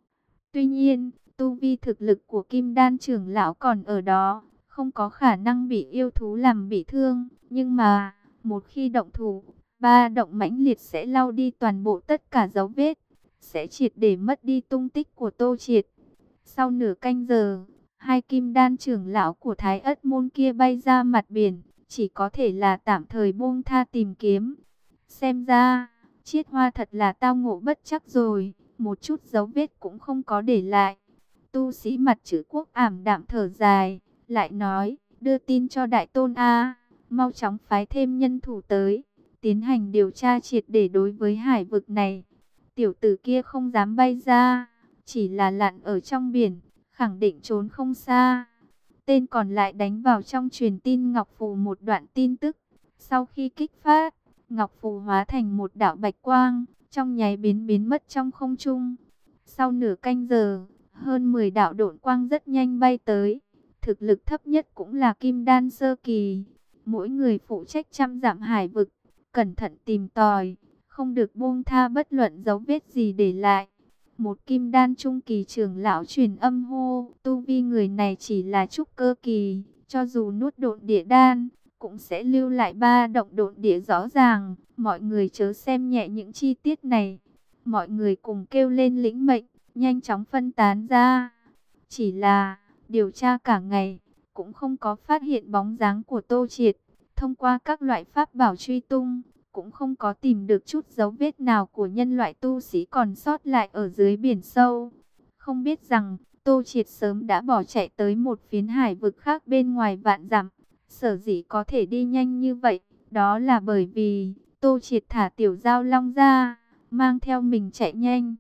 Tuy nhiên, tu vi thực lực của kim đan trưởng lão còn ở đó, không có khả năng bị yêu thú làm bị thương. Nhưng mà, một khi động thủ, ba động mãnh liệt sẽ lau đi toàn bộ tất cả dấu vết, sẽ triệt để mất đi tung tích của Tô Triệt. Sau nửa canh giờ, hai kim đan trưởng lão của Thái Ất môn kia bay ra mặt biển, chỉ có thể là tạm thời buông tha tìm kiếm. Xem ra, Chiết Hoa thật là tao ngộ bất chắc rồi, một chút dấu vết cũng không có để lại. Tu sĩ mặt chữ Quốc ảm đạm thở dài, lại nói, đưa tin cho Đại Tôn A, mau chóng phái thêm nhân thủ tới, tiến hành điều tra triệt để đối với hải vực này. Tiểu tử kia không dám bay ra, chỉ là lặn ở trong biển, khẳng định trốn không xa. Tên còn lại đánh vào trong truyền tin Ngọc Phù một đoạn tin tức. Sau khi kích phát, Ngọc Phù hóa thành một đạo bạch quang, trong nháy biến biến mất trong không trung. Sau nửa canh giờ, hơn mười đạo độn quang rất nhanh bay tới. Thực lực thấp nhất cũng là kim đan sơ kỳ. Mỗi người phụ trách trăm dặm hải vực, cẩn thận tìm tòi, không được buông tha bất luận dấu vết gì để lại. Một kim đan trung kỳ trưởng lão truyền âm hô, tu vi người này chỉ là trúc cơ kỳ, cho dù nuốt độn địa đan, cũng sẽ lưu lại ba động độn địa rõ ràng. Mọi người chớ xem nhẹ những chi tiết này. Mọi người cùng kêu lên lĩnh mệnh, nhanh chóng phân tán ra. Chỉ là, điều tra cả ngày, cũng không có phát hiện bóng dáng của Tô Triệt. Thông qua các loại pháp bảo truy tung, cũng không có tìm được chút dấu vết nào của nhân loại tu sĩ còn sót lại ở dưới biển sâu. Không biết rằng, Tô Triệt sớm đã bỏ chạy tới một phiến hải vực khác bên ngoài vạn dặm. Sở dĩ có thể đi nhanh như vậy, đó là bởi vì Tô Triệt thả tiểu giao long ra, mang theo mình chạy nhanh.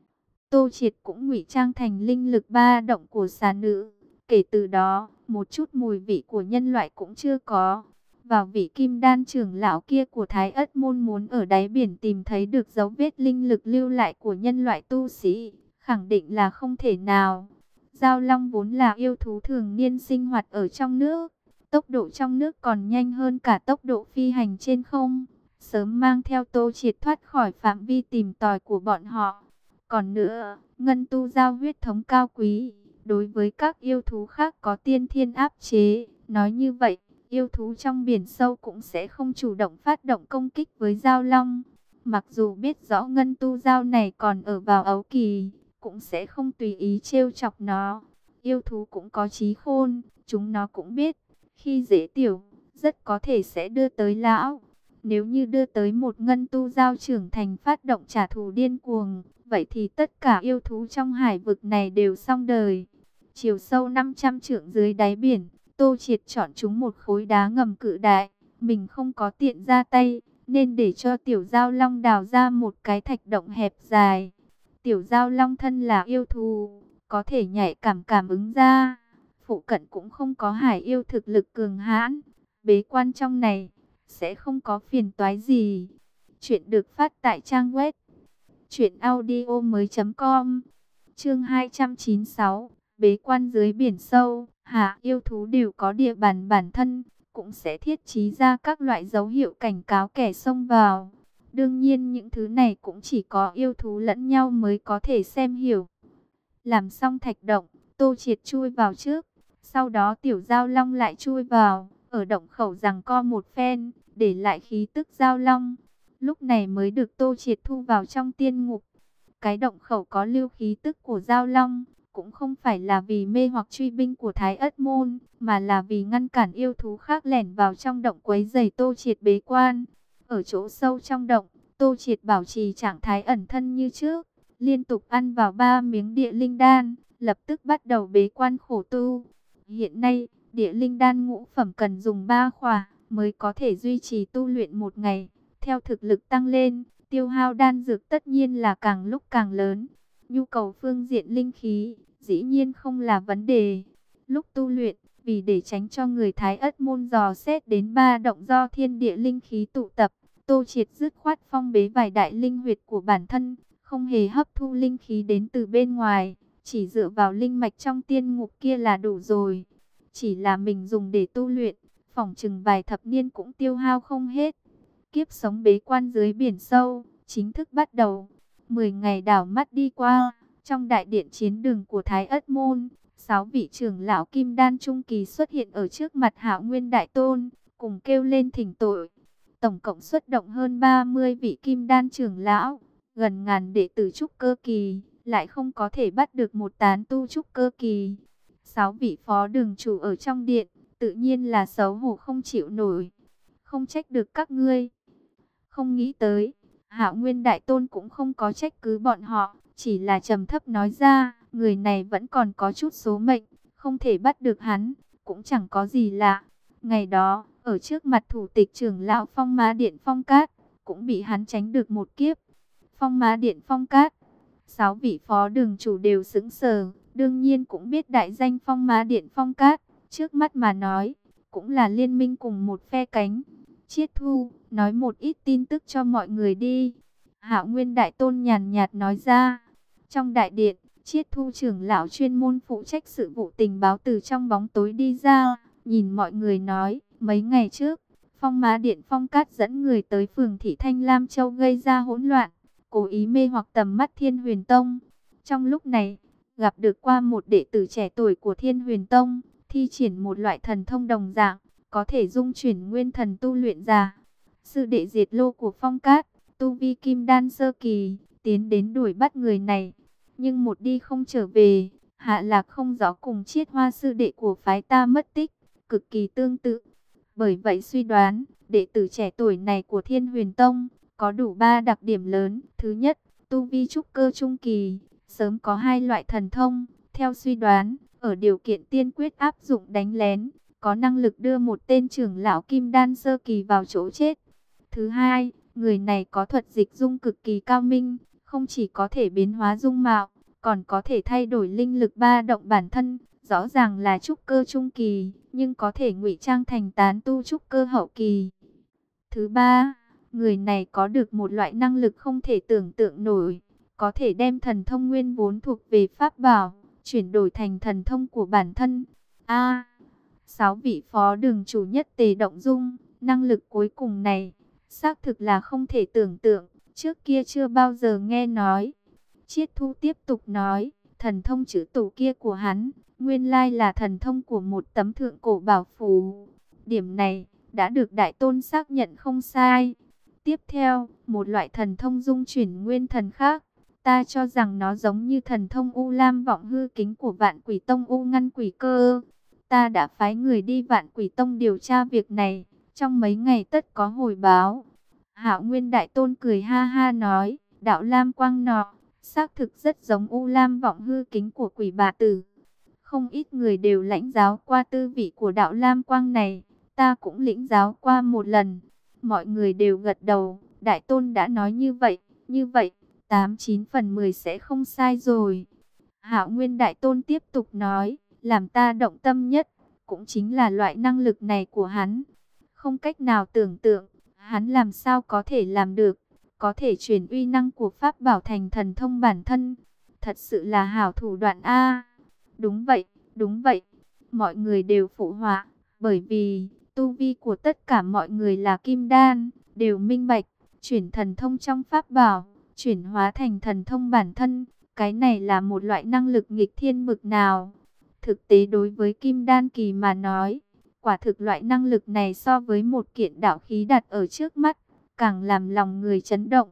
Tô Triệt cũng ngụy trang thành linh lực ba động của xà nữ. Kể từ đó, một chút mùi vị của nhân loại cũng chưa có. Vào vị kim đan trưởng lão kia của Thái Ất môn muốn ở đáy biển tìm thấy được dấu vết linh lực lưu lại của nhân loại tu sĩ, khẳng định là không thể nào. Giao long vốn là yêu thú thường niên sinh hoạt ở trong nước, tốc độ trong nước còn nhanh hơn cả tốc độ phi hành trên không, sớm mang theo Tô Triệt thoát khỏi phạm vi tìm tòi của bọn họ. Còn nữa, ngân tu giao huyết thống cao quý, đối với các yêu thú khác có tiên thiên áp chế. Nói như vậy, yêu thú trong biển sâu cũng sẽ không chủ động phát động công kích với giao long. Mặc dù biết rõ ngân tu giao này còn ở vào ấu kỳ, cũng sẽ không tùy ý trêu chọc nó. Yêu thú cũng có trí khôn, chúng nó cũng biết, khi dễ tiểu, rất có thể sẽ đưa tới lão. Nếu như đưa tới một ngân tu giao trưởng thành phát động trả thù điên cuồng, vậy thì tất cả yêu thú trong hải vực này đều xong đời. Chiều sâu năm trăm trượng dưới đáy biển, Tô Triệt chọn chúng một khối đá ngầm cự đại. Mình không có tiện ra tay, nên để cho tiểu giao long đào ra một cái thạch động hẹp dài. Tiểu giao long thân là yêu thú, có thể nhạy cảm cảm ứng ra. Phụ cận cũng không có hải yêu thực lực cường hãn. Bế quan trong này sẽ không có phiền toái gì. Chuyện được phát tại trang web truyện audio mới chấm com. Chương hai trăm chín mươi sáu, bế quan dưới biển sâu. Hạ yêu thú đều có địa bàn bản thân, cũng sẽ thiết trí ra các loại dấu hiệu cảnh cáo kẻ xông vào. Đương nhiên những thứ này cũng chỉ có yêu thú lẫn nhau mới có thể xem hiểu. Làm xong thạch động, Tô Triệt chui vào trước, sau đó tiểu giao long lại chui vào, ở động khẩu giằng co một phen, để lại khí tức giao long. Lúc này mới được Tô Triệt thu vào trong tiên ngục. Cái động khẩu có lưu khí tức của giao long, cũng không phải là vì mê hoặc truy binh của Thái Ất Môn, mà là vì ngăn cản yêu thú khác lẻn vào trong động quấy rầy Tô Triệt bế quan. Ở chỗ sâu trong động, Tô Triệt bảo trì trạng thái ẩn thân như trước, liên tục ăn vào ba miếng địa linh đan, lập tức bắt đầu bế quan khổ tu. Hiện nay, địa linh đan ngũ phẩm cần dùng ba khỏa mới có thể duy trì tu luyện một ngày. Theo thực lực tăng lên, tiêu hao đan dược tất nhiên là càng lúc càng lớn. Nhu cầu phương diện linh khí dĩ nhiên không là vấn đề. Lúc tu luyện, vì để tránh cho người Thái Ất Môn dò xét đến ba động do thiên địa linh khí tụ tập, Tô Triệt dứt khoát phong bế vài đại linh huyệt của bản thân, không hề hấp thu linh khí đến từ bên ngoài, chỉ dựa vào linh mạch trong tiên ngục kia là đủ rồi. Chỉ là mình dùng để tu luyện, phỏng chừng vài thập niên cũng tiêu hao không hết. Kiếp sống bế quan dưới biển sâu chính thức bắt đầu. Mười ngày đảo mắt đi qua, trong đại điện chiến đường của Thái Ất Môn, sáu vị trưởng lão kim đan trung kỳ xuất hiện ở trước mặt Hạo Nguyên Đại Tôn, cùng kêu lên thỉnh tội. Tổng cộng xuất động hơn ba mươi vị kim đan trưởng lão, gần ngàn đệ tử trúc cơ kỳ, lại không có thể bắt được một tán tu trúc cơ kỳ. Sáu vị phó đường chủ ở trong điện, tự nhiên là xấu hổ không chịu nổi. Không trách được các ngươi. Không nghĩ tới, Hạo Nguyên Đại Tôn cũng không có trách cứ bọn họ, chỉ là trầm thấp nói ra, người này vẫn còn có chút số mệnh, không thể bắt được hắn, cũng chẳng có gì lạ. Ngày đó, ở trước mặt thủ tịch trưởng lão Phong Má Điện Phong Cát, cũng bị hắn tránh được một kiếp. Phong Má Điện Phong Cát, sáu vị phó đường chủ đều sững sờ, đương nhiên cũng biết đại danh Phong Má Điện Phong Cát, trước mắt mà nói, cũng là liên minh cùng một phe cánh. Chiết Thu, nói một ít tin tức cho mọi người đi. Hạo Nguyên Đại Tôn nhàn nhạt nói ra. Trong đại điện, Chiết Thu trưởng lão chuyên môn phụ trách sự vụ tình báo từ trong bóng tối đi ra, nhìn mọi người nói, mấy ngày trước, Phong Má Điện Phong Cát dẫn người tới phường Thị Thanh Lam Châu gây ra hỗn loạn, cố ý mê hoặc tầm mắt Thiên Huyền Tông. Trong lúc này, gặp được qua một đệ tử trẻ tuổi của Thiên Huyền Tông, thi triển một loại thần thông đồng dạng, có thể dung chuyển nguyên thần tu luyện giả. Sư đệ diệt lô của Phong Cát, tu vi kim đan sơ kỳ, tiến đến đuổi bắt người này. Nhưng một đi không trở về, hạ lạc không rõ cùng Chiết Hoa sư đệ của phái ta mất tích, cực kỳ tương tự. Bởi vậy suy đoán, đệ tử trẻ tuổi này của Thiên Huyền Tông, có đủ ba đặc điểm lớn. Thứ nhất, tu vi trúc cơ trung kỳ, sớm có hai loại thần thông. Theo suy đoán, ở điều kiện tiên quyết áp dụng đánh lén, có năng lực đưa một tên trưởng lão kim đan sơ kỳ vào chỗ chết. Thứ hai, người này có thuật dịch dung cực kỳ cao minh, không chỉ có thể biến hóa dung mạo, còn có thể thay đổi linh lực ba động bản thân. Rõ ràng là trúc cơ trung kỳ, nhưng có thể ngụy trang thành tán tu trúc cơ hậu kỳ. Thứ ba, người này có được một loại năng lực không thể tưởng tượng nổi, có thể đem thần thông nguyên vốn thuộc về pháp bảo, chuyển đổi thành thần thông của bản thân. A Sáu vị phó đường chủ nhất tề động dung, năng lực cuối cùng này, xác thực là không thể tưởng tượng, trước kia chưa bao giờ nghe nói. Chiết Thu tiếp tục nói, thần thông chữ tủ kia của hắn, nguyên lai là thần thông của một tấm thượng cổ bảo phù. Điểm này, đã được Đại Tôn xác nhận không sai. Tiếp theo, một loại thần thông dung chuyển nguyên thần khác. Ta cho rằng nó giống như thần thông U Lam Vọng Hư Kính của Vạn Quỷ Tông U Ngăn Quỷ Cơ. Ta đã phái người đi Vạn Quỷ Tông điều tra việc này, trong mấy ngày tất có hồi báo. Hạo Nguyên Đại Tôn cười ha ha nói, đạo Lam Quang nọ, xác thực rất giống U Lam Vọng Hư Kính của Quỷ Bà Tử. Không ít người đều lãnh giáo qua tư vị của đạo Lam Quang này, ta cũng lĩnh giáo qua một lần. Mọi người đều gật đầu, Đại Tôn đã nói như vậy, như vậy, tám chín phần mười sẽ không sai rồi. Hạo Nguyên Đại Tôn tiếp tục nói, làm ta động tâm nhất, cũng chính là loại năng lực này của hắn. Không cách nào tưởng tượng, hắn làm sao có thể làm được, có thể chuyển uy năng của Pháp bảo thành thần thông bản thân. Thật sự là hảo thủ đoạn A. Đúng vậy, đúng vậy, mọi người đều phụ họa, bởi vì tu vi của tất cả mọi người là kim đan, đều minh bạch, chuyển thần thông trong Pháp bảo, chuyển hóa thành thần thông bản thân, cái này là một loại năng lực nghịch thiên bực nào. Thực tế đối với kim đan kỳ mà nói, quả thực loại năng lực này so với một kiện đạo khí đặt ở trước mắt, càng làm lòng người chấn động.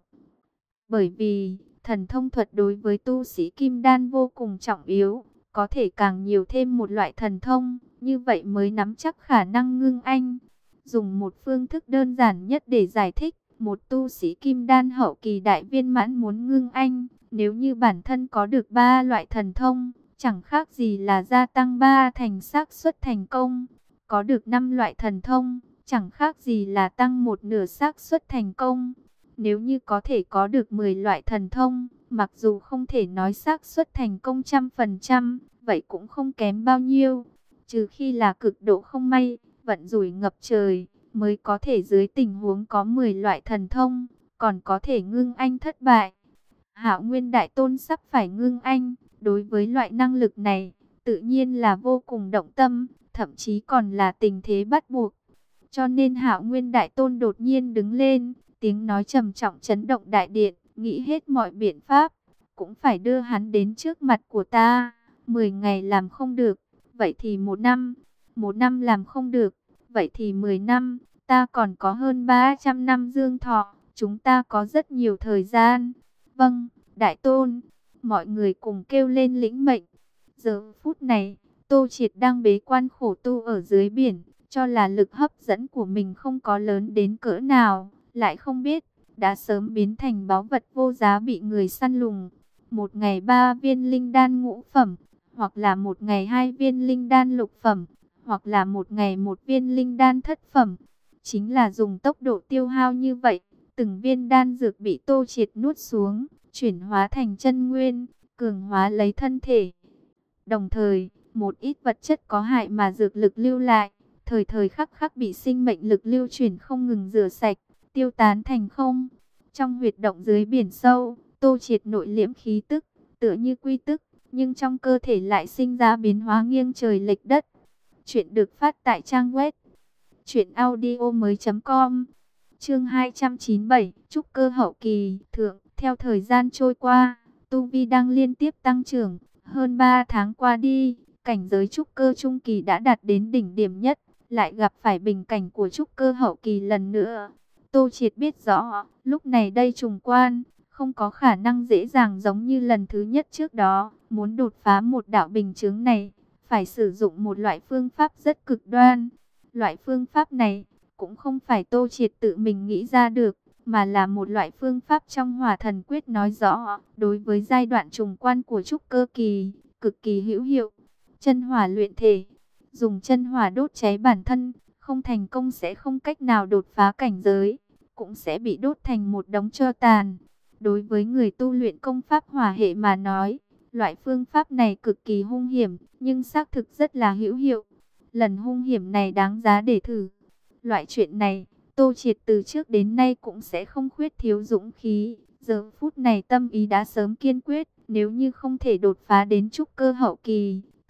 Bởi vì, thần thông thuật đối với tu sĩ kim đan vô cùng trọng yếu, có thể càng nhiều thêm một loại thần thông, như vậy mới nắm chắc khả năng ngưng anh. Dùng một phương thức đơn giản nhất để giải thích, một tu sĩ kim đan hậu kỳ đại viên mãn muốn ngưng anh, nếu như bản thân có được ba loại thần thông, chẳng khác gì là gia tăng ba thành xác suất thành công. Có được năm loại thần thông, chẳng khác gì là tăng một nửa xác suất thành công. Nếu như có thể có được mười loại thần thông, mặc dù không thể nói xác suất thành công trăm phần trăm, vậy cũng không kém bao nhiêu. Trừ khi là cực độ không may, vận rủi ngập trời, mới có thể dưới tình huống có mười loại thần thông, còn có thể ngưng anh thất bại. Hạo Nguyên Đại Tôn sắp phải ngưng anh, đối với loại năng lực này, tự nhiên là vô cùng động tâm, thậm chí còn là tình thế bắt buộc. Cho nên Hạo Nguyên Đại Tôn đột nhiên đứng lên, tiếng nói trầm trọng chấn động đại điện, nghĩ hết mọi biện pháp, cũng phải đưa hắn đến trước mặt của ta. Mười ngày làm không được, vậy thì một năm. Một năm làm không được, vậy thì mười năm. Ta còn có hơn ba trăm năm dương thọ, chúng ta có rất nhiều thời gian. Vâng, Đại Tôn. Mọi người cùng kêu lên lĩnh mệnh. Giờ phút này, Tô Triệt đang bế quan khổ tu ở dưới biển, cho là lực hấp dẫn của mình không có lớn đến cỡ nào, lại không biết, đã sớm biến thành báu vật vô giá bị người săn lùng. Một ngày ba viên linh đan ngũ phẩm, hoặc là một ngày hai viên linh đan lục phẩm, hoặc là một ngày một viên linh đan thất phẩm. Chính là dùng tốc độ tiêu hao như vậy, từng viên đan dược bị Tô Triệt nuốt xuống, chuyển hóa thành chân nguyên, cường hóa lấy thân thể. Đồng thời, một ít vật chất có hại mà dược lực lưu lại, thời thời khắc khắc bị sinh mệnh lực lưu chuyển không ngừng rửa sạch, tiêu tán thành không. Trong huyệt động dưới biển sâu, Tô Triệt nội liễm khí tức, tựa như quy tức, nhưng trong cơ thể lại sinh ra biến hóa nghiêng trời lệch đất. Chuyện được phát tại trang web truyện audio mới chấm com. Chương hai trăm chín mươi bảy, trúc cơ hậu kỳ thượng. Theo thời gian trôi qua, tu vi đang liên tiếp tăng trưởng, hơn ba tháng qua đi, cảnh giới trúc cơ trung kỳ đã đạt đến đỉnh điểm nhất, lại gặp phải bình cảnh của trúc cơ hậu kỳ lần nữa. Tô Triệt biết rõ, lúc này đây trùng quan, không có khả năng dễ dàng giống như lần thứ nhất trước đó. Muốn đột phá một đạo bình chướng này, phải sử dụng một loại phương pháp rất cực đoan. Loại phương pháp này, cũng không phải Tô Triệt tự mình nghĩ ra được, mà là một loại phương pháp trong Hỏa Thần Quyết nói rõ, đối với giai đoạn trùng quan của trúc cơ kỳ, cực kỳ hữu hiệu. Chân hỏa luyện thể, dùng chân hỏa đốt cháy bản thân, không thành công sẽ không cách nào đột phá cảnh giới, cũng sẽ bị đốt thành một đống tro tàn. Đối với người tu luyện công pháp hỏa hệ mà nói, loại phương pháp này cực kỳ hung hiểm, nhưng xác thực rất là hữu hiệu. Lần hung hiểm này đáng giá để thử. Loại chuyện này, Tô Triệt từ trước đến nay cũng sẽ không khuyết thiếu dũng khí. Giờ phút này tâm ý đã sớm kiên quyết, nếu như không thể đột phá đến trúc cơ hậu kỳ,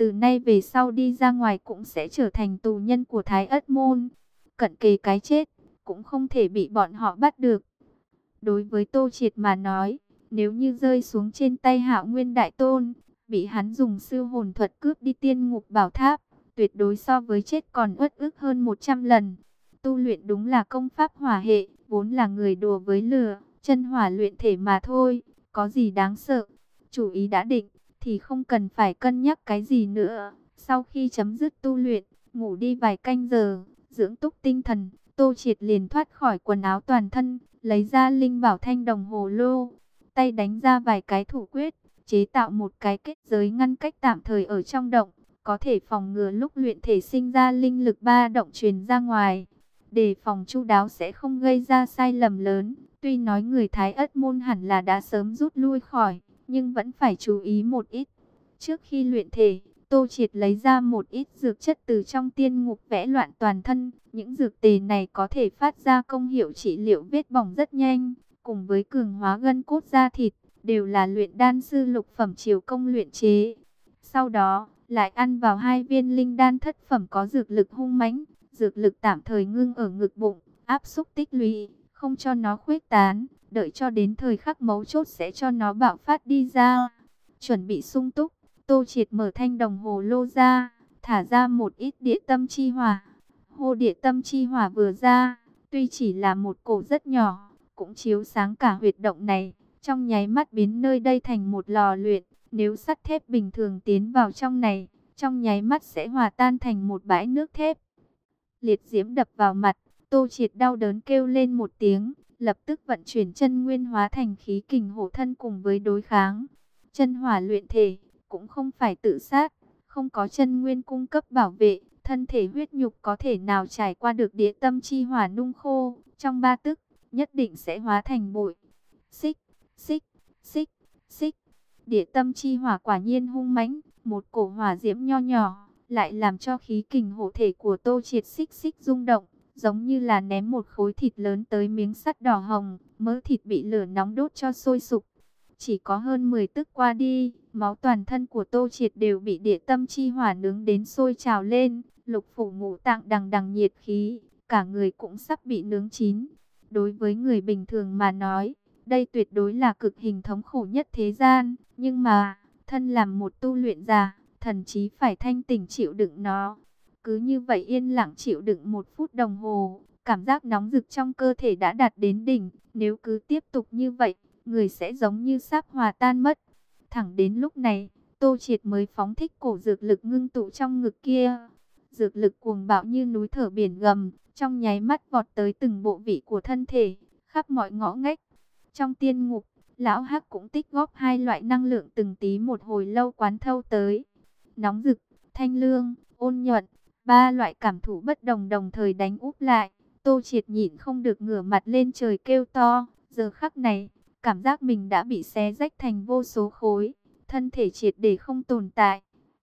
từ nay về sau đi ra ngoài cũng sẽ trở thành tù nhân của Thái Ất Môn. Cận kề cái chết, cũng không thể bị bọn họ bắt được. Đối với Tô Triệt mà nói, nếu như rơi xuống trên tay Hạo Nguyên Đại Tôn, bị hắn dùng sư hồn thuật cướp đi tiên ngục bảo tháp, tuyệt đối so với chết còn uất ức hơn một trăm lần. Tu luyện đúng là công pháp hỏa hệ, vốn là người đùa với lửa, chân hỏa luyện thể mà thôi, có gì đáng sợ. Chủ ý đã định, thì không cần phải cân nhắc cái gì nữa. Sau khi chấm dứt tu luyện, ngủ đi vài canh giờ, dưỡng túc tinh thần, Tô Triệt liền thoát khỏi quần áo toàn thân, lấy ra linh bảo thanh đồng hồ lô, tay đánh ra vài cái thủ quyết, chế tạo một cái kết giới ngăn cách tạm thời ở trong động, có thể phòng ngừa lúc luyện thể sinh ra linh lực ba động truyền ra ngoài. Để phòng chu đáo sẽ không gây ra sai lầm lớn. Tuy nói người Thái Ất Môn hẳn là đã sớm rút lui khỏi, nhưng vẫn phải chú ý một ít. Trước khi luyện thể, Tô Triệt lấy ra một ít dược chất từ trong tiên ngục vẽ loạn toàn thân. Những dược tề này có thể phát ra công hiệu trị liệu vết bỏng rất nhanh, cùng với cường hóa gân cốt da thịt, đều là luyện đan sư lục phẩm chiều công luyện chế. Sau đó, lại ăn vào hai viên linh đan thất phẩm có dược lực hung mãnh, dược lực tạm thời ngưng ở ngực bụng, áp xúc tích lũy, không cho nó khuếch tán, đợi cho đến thời khắc mấu chốt sẽ cho nó bạo phát đi ra. Chuẩn bị sung túc, Tô Triệt mở thanh đồng hồ lô ra, thả ra một ít địa tâm chi hỏa. Hô địa tâm chi hỏa vừa ra, tuy chỉ là một cổ rất nhỏ, cũng chiếu sáng cả huyệt động này, trong nháy mắt biến nơi đây thành một lò luyện. Nếu sắt thép bình thường tiến vào trong này, trong nháy mắt sẽ hòa tan thành một bãi nước thép. Liệt diễm đập vào mặt, Tô Triệt đau đớn kêu lên một tiếng, lập tức vận chuyển chân nguyên hóa thành khí kình hộ thân cùng với đối kháng. Chân hỏa luyện thể, cũng không phải tự sát, không có chân nguyên cung cấp bảo vệ, thân thể huyết nhục có thể nào trải qua được địa tâm chi hỏa nung khô, trong ba tức, nhất định sẽ hóa thành bụi. Xích, xích, xích, xích. Địa tâm chi hỏa quả nhiên hung mãnh, một cổ hỏa diễm nho nhỏ, lại làm cho khí kình hộ thể của Tô Triệt xích xích rung động, giống như là ném một khối thịt lớn tới miếng sắt đỏ hồng, mỡ thịt bị lửa nóng đốt cho sôi sục. Chỉ có hơn mười tức qua đi, máu toàn thân của Tô Triệt đều bị địa tâm chi hỏa nướng đến sôi trào lên, lục phủ ngũ tạng đằng đằng nhiệt khí, cả người cũng sắp bị nướng chín. Đối với người bình thường mà nói, đây tuyệt đối là cực hình thống khổ nhất thế gian, nhưng mà, thân làm một tu luyện giả, thần chí phải thanh tỉnh chịu đựng nó. Cứ như vậy yên lặng chịu đựng một phút đồng hồ, cảm giác nóng rực trong cơ thể đã đạt đến đỉnh, nếu cứ tiếp tục như vậy, người sẽ giống như sắp hòa tan mất. Thẳng đến lúc này, Tô Triệt mới phóng thích cổ dược lực ngưng tụ trong ngực kia. Dược lực cuồng bạo như núi thở biển gầm, trong nháy mắt vọt tới từng bộ vị của thân thể, khắp mọi ngõ ngách. Trong tiên ngục, Lão Hắc cũng tích góp hai loại năng lượng từng tí một hồi lâu quán thâu tới. Nóng rực, thanh lương, ôn nhuận, ba loại cảm thụ bất đồng đồng thời đánh úp lại. Tô Triệt nhịn không được ngửa mặt lên trời kêu to. Giờ khắc này, cảm giác mình đã bị xé rách thành vô số khối, thân thể triệt để không tồn tại.